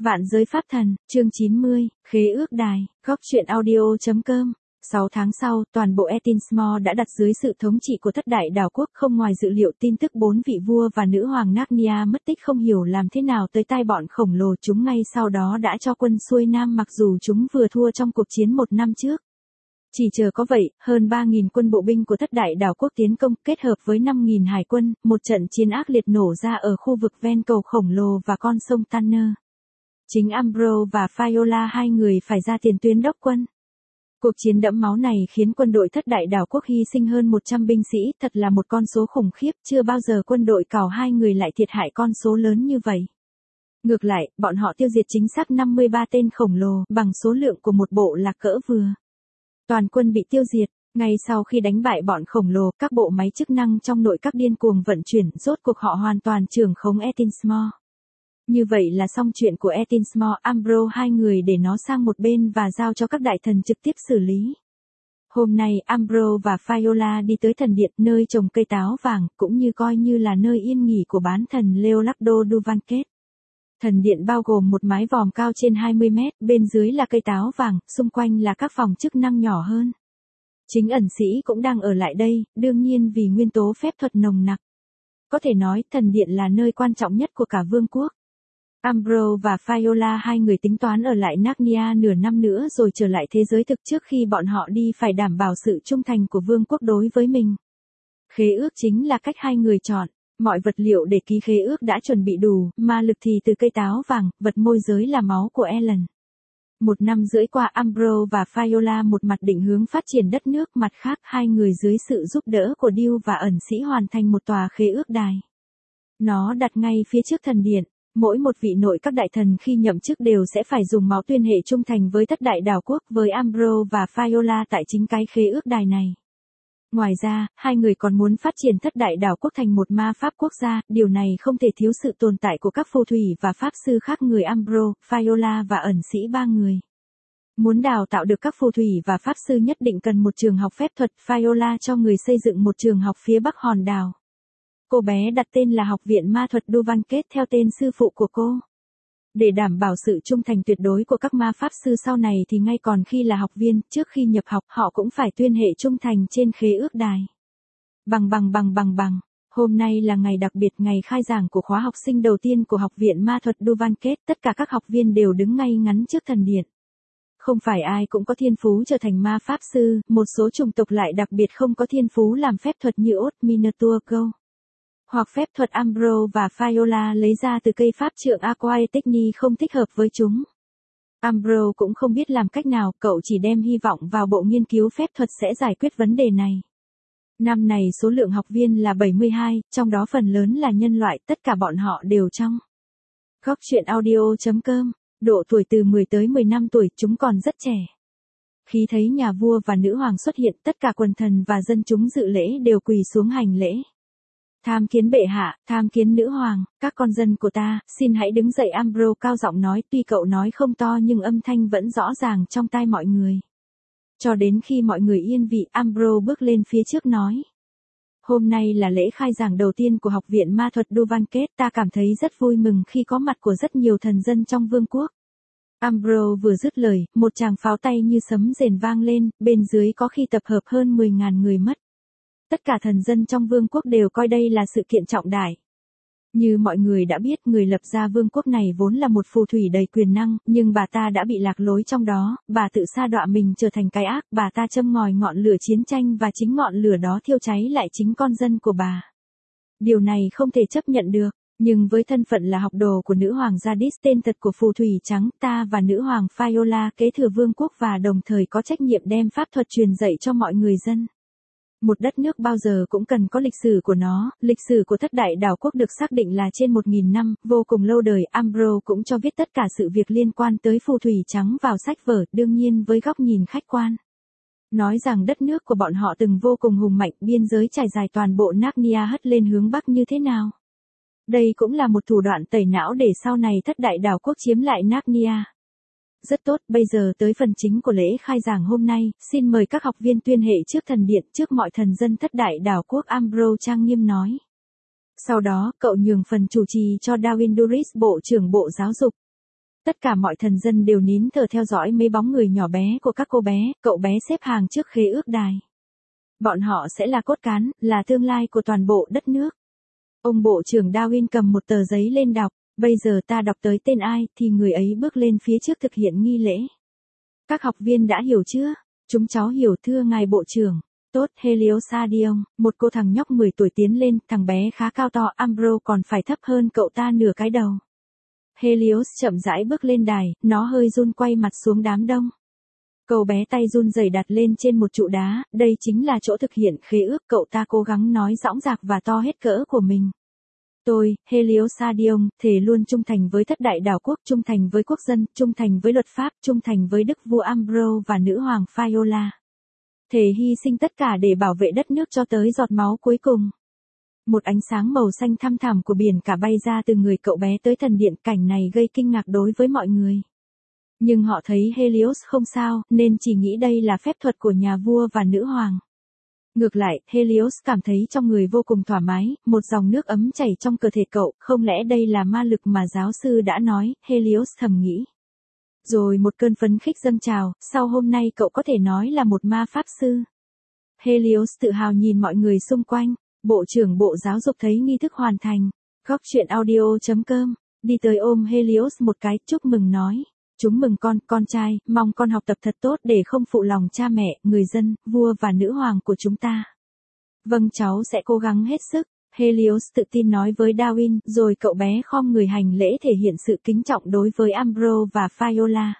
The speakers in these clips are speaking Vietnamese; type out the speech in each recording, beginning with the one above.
Vạn giới pháp thần, chương 90, khế ước đài, góc truyện audio.com. 6 tháng sau, toàn bộ Etinsmore đã đặt dưới sự thống trị của thất đại đảo quốc. Không ngoài dự liệu, tin tức 4 vị vua và nữ hoàng Narnia mất tích không hiểu làm thế nào tới tai bọn khổng lồ chúng ngay sau đó đã cho quân xuôi nam, mặc dù chúng vừa thua trong cuộc chiến 1 năm trước. Chỉ chờ có vậy, hơn 3.000 quân bộ binh của thất đại đảo quốc tiến công, kết hợp với 5.000 hải quân, một trận chiến ác liệt nổ ra ở khu vực ven cầu khổng lồ và con sông Tanner. Chính Ambrose và Fiola, hai người phải ra tiền tuyến đốc quân. Cuộc chiến đẫm máu này khiến quân đội thất đại đảo quốc hy sinh hơn 100 binh sĩ, thật là một con số khủng khiếp, chưa bao giờ quân đội cào hai người lại thiệt hại con số lớn như vậy. Ngược lại, bọn họ tiêu diệt chính xác 53 tên khổng lồ, bằng số lượng của một bộ lạc cỡ vừa. Toàn quân bị tiêu diệt. Ngay sau khi đánh bại bọn khổng lồ, các bộ máy chức năng trong nội các điên cuồng vận chuyển, rốt cuộc họ hoàn toàn trưởng khống Etinsmore. Như vậy là xong chuyện của Etinsmore. Ambrose hai người để nó sang một bên và giao cho các đại thần trực tiếp xử lý. Hôm nay, Ambrose và Fiola đi tới thần điện, nơi trồng cây táo vàng, cũng như coi như là nơi yên nghỉ của bán thần Leonardo Duvanquet. Thần điện bao gồm một mái vòm cao trên 20 mét, bên dưới là cây táo vàng, xung quanh là các phòng chức năng nhỏ hơn. Chính ẩn sĩ cũng đang ở lại đây, đương nhiên vì nguyên tố phép thuật nồng nặc. Có thể nói, thần điện là nơi quan trọng nhất của cả vương quốc. Ambrose và Fiola hai người tính toán ở lại Narnia nửa năm nữa rồi trở lại thế giới thực. Trước khi bọn họ đi phải đảm bảo sự trung thành của vương quốc đối với mình. Khế ước chính là cách hai người chọn. Mọi vật liệu để ký khế ước đã chuẩn bị đủ, ma lực thì từ cây táo vàng, vật môi giới là máu của Ellen. 1 năm rưỡi qua, Ambrose và Fiola một mặt định hướng phát triển đất nước, mặt khác hai người dưới sự giúp đỡ của Dew và ẩn sĩ hoàn thành một tòa khế ước đài. Nó đặt ngay phía trước thần điện. Mỗi một vị nội các đại thần khi nhậm chức đều sẽ phải dùng máu tuyên hệ trung thành với thất đại đảo quốc, với Ambrose và Fiola tại chính cái khế ước đài này. Ngoài ra, hai người còn muốn phát triển thất đại đảo quốc thành một ma pháp quốc gia, điều này không thể thiếu sự tồn tại của các phù thủy và pháp sư khác người Ambrose, Fiola và ẩn sĩ ba người. Muốn đào tạo được các phù thủy và pháp sư nhất định cần một trường học phép thuật. Fiola cho người xây dựng một trường học phía bắc hòn đảo. Cô bé đặt tên là Học viện Ma thuật Duvanquet theo tên sư phụ của cô. Để đảm bảo sự trung thành tuyệt đối của các ma pháp sư sau này thì ngay còn khi là học viên, trước khi nhập học họ cũng phải tuyên hệ trung thành trên khế ước đài. Bằng. Hôm nay là ngày đặc biệt, ngày khai giảng của khóa học sinh đầu tiên của Học viện Ma thuật Duvanquet. Tất cả các học viên đều đứng ngay ngắn trước thần điện. Không phải ai cũng có thiên phú trở thành ma pháp sư, một số chủng tộc lại đặc biệt không có thiên phú làm phép thuật như Old Minotaur Go. Hoặc phép thuật Ambrose và Fiola lấy ra từ cây pháp trượng Aquae Techni không thích hợp với chúng. Ambrose cũng không biết làm cách nào, cậu chỉ đem hy vọng vào bộ nghiên cứu phép thuật sẽ giải quyết vấn đề này. Năm này số lượng học viên là 72, trong đó phần lớn là nhân loại, tất cả bọn họ đều trong góc truyện audio.com, độ tuổi từ 10 tới 15 tuổi, chúng còn rất trẻ. Khi thấy nhà vua và nữ hoàng xuất hiện, tất cả quần thần và dân chúng dự lễ đều quỳ xuống hành lễ. Tham kiến bệ hạ, tham kiến nữ hoàng, các con dân của ta, xin hãy đứng dậy. Ambrose cao giọng nói, tuy cậu nói không to nhưng âm thanh vẫn rõ ràng trong tai mọi người. Cho đến khi mọi người yên vị, Ambrose bước lên phía trước nói. Hôm nay là lễ khai giảng đầu tiên của Học viện Ma thuật Duvanquet, ta cảm thấy rất vui mừng khi có mặt của rất nhiều thần dân trong vương quốc. Ambrose vừa dứt lời, một tràng pháo tay như sấm rền vang lên, bên dưới có khi tập hợp hơn 10.000 người mất. Tất cả thần dân trong vương quốc đều coi đây là sự kiện trọng đại. Như mọi người đã biết, người lập ra vương quốc này vốn là một phù thủy đầy quyền năng, nhưng bà ta đã bị lạc lối trong đó, bà tự sa đọa mình trở thành cái ác, bà ta châm ngòi ngọn lửa chiến tranh và chính ngọn lửa đó thiêu cháy lại chính con dân của bà. Điều này không thể chấp nhận được, nhưng với thân phận là học đồ của nữ hoàng Jadis, tên thật của phù thủy trắng, ta và nữ hoàng Fiola kế thừa vương quốc và đồng thời có trách nhiệm đem pháp thuật truyền dạy cho mọi người dân. Một đất nước bao giờ cũng cần có lịch sử của nó, lịch sử của thất đại đảo quốc được xác định là trên 1.000 năm, vô cùng lâu đời. Ambrose cũng cho viết tất cả sự việc liên quan tới phù thủy trắng vào sách vở, đương nhiên với góc nhìn khách quan. Nói rằng đất nước của bọn họ từng vô cùng hùng mạnh, biên giới trải dài toàn bộ Narnia hất lên hướng bắc như thế nào. Đây cũng là một thủ đoạn tẩy não để sau này thất đại đảo quốc chiếm lại Narnia. Rất tốt, bây giờ tới phần chính của lễ khai giảng hôm nay, xin mời các học viên tuyên hệ trước thần điện, trước mọi thần dân thất đại đảo quốc. Ambrose trang nghiêm nói. Sau đó, cậu nhường phần chủ trì cho Darwin Duris, Bộ trưởng Bộ Giáo dục. Tất cả mọi thần dân đều nín thở theo dõi mấy bóng người nhỏ bé của các cô bé, cậu bé xếp hàng trước khế ước đài. Bọn họ sẽ là cốt cán, là tương lai của toàn bộ đất nước. Ông bộ trưởng Darwin cầm một tờ giấy lên đọc, bây giờ ta đọc tới tên ai thì người ấy bước lên phía trước thực hiện nghi lễ. Các học viên đã hiểu chưa? Chúng cháu hiểu thưa ngài bộ trưởng. Tốt, Helios Adion, một cô thằng nhóc 10 tuổi tiến lên, thằng bé khá cao to, Ambro còn phải thấp hơn cậu ta nửa cái đầu. Helios chậm rãi bước lên đài, nó hơi run quay mặt xuống đám đông. Cậu bé tay run rẩy đặt lên trên một trụ đá, đây chính là chỗ thực hiện khế ước, cậu ta cố gắng nói dõng dạc và to hết cỡ của mình. Tôi, Helios Adion, thề luôn trung thành với thất đại đảo quốc, trung thành với quốc dân, trung thành với luật pháp, trung thành với đức vua Ambro và nữ hoàng Faiola. Thề hy sinh tất cả để bảo vệ đất nước cho tới giọt máu cuối cùng. Một ánh sáng màu xanh thăm thẳm của biển cả bay ra từ người cậu bé tới thần điện, cảnh này gây kinh ngạc đối với mọi người. Nhưng họ thấy Helios không sao, nên chỉ nghĩ đây là phép thuật của nhà vua và nữ hoàng. Ngược lại, Helios cảm thấy trong người vô cùng thoải mái, một dòng nước ấm chảy trong cơ thể cậu, không lẽ đây là ma lực mà giáo sư đã nói, Helios thầm nghĩ. Rồi một cơn phấn khích dâng trào, sau hôm nay cậu có thể nói là một ma pháp sư. Helios tự hào nhìn mọi người xung quanh, Bộ trưởng Bộ Giáo dục thấy nghi thức hoàn thành. Góc chuyện audio.com, đi tới ôm Helios một cái, chúc mừng nói. Chúng mừng con trai, mong con học tập thật tốt để không phụ lòng cha mẹ, người dân, vua và nữ hoàng của chúng ta. Vâng, cháu sẽ cố gắng hết sức, Helios tự tin nói với Darwin, rồi cậu bé khom người hành lễ thể hiện sự kính trọng đối với Ambro và Faiola.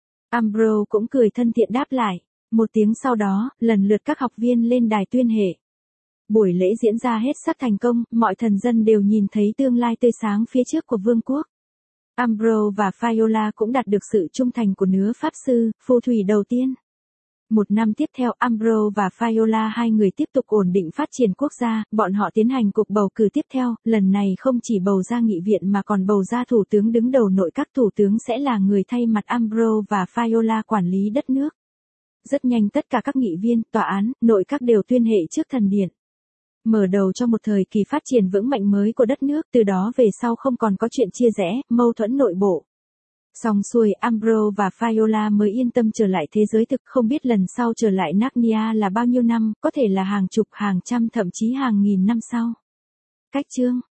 Ambro cũng cười thân thiện đáp lại. Một tiếng sau đó, lần lượt các học viên lên đài tuyên hệ. Buổi lễ diễn ra hết sắc thành công, mọi thần dân đều nhìn thấy tương lai tươi sáng phía trước của vương quốc. Ambro và Faiola cũng đạt được sự trung thành của nứa pháp sư, phù thủy đầu tiên. Một năm tiếp theo, Ambro và Faiola hai người tiếp tục ổn định phát triển quốc gia, bọn họ tiến hành cuộc bầu cử tiếp theo, lần này không chỉ bầu ra nghị viện mà còn bầu ra thủ tướng đứng đầu nội các, thủ tướng sẽ là người thay mặt Ambro và Faiola quản lý đất nước. Rất nhanh tất cả các nghị viên, tòa án, nội các đều tuyên hệ trước thần điện. Mở đầu cho một thời kỳ phát triển vững mạnh mới của đất nước, từ đó về sau không còn có chuyện chia rẽ, mâu thuẫn nội bộ. Xong xuôi, Ambro và Faiola mới yên tâm trở lại thế giới thực, không biết lần sau trở lại Narnia là bao nhiêu năm, có thể là hàng chục, hàng trăm, thậm chí hàng nghìn năm sau. Cách chương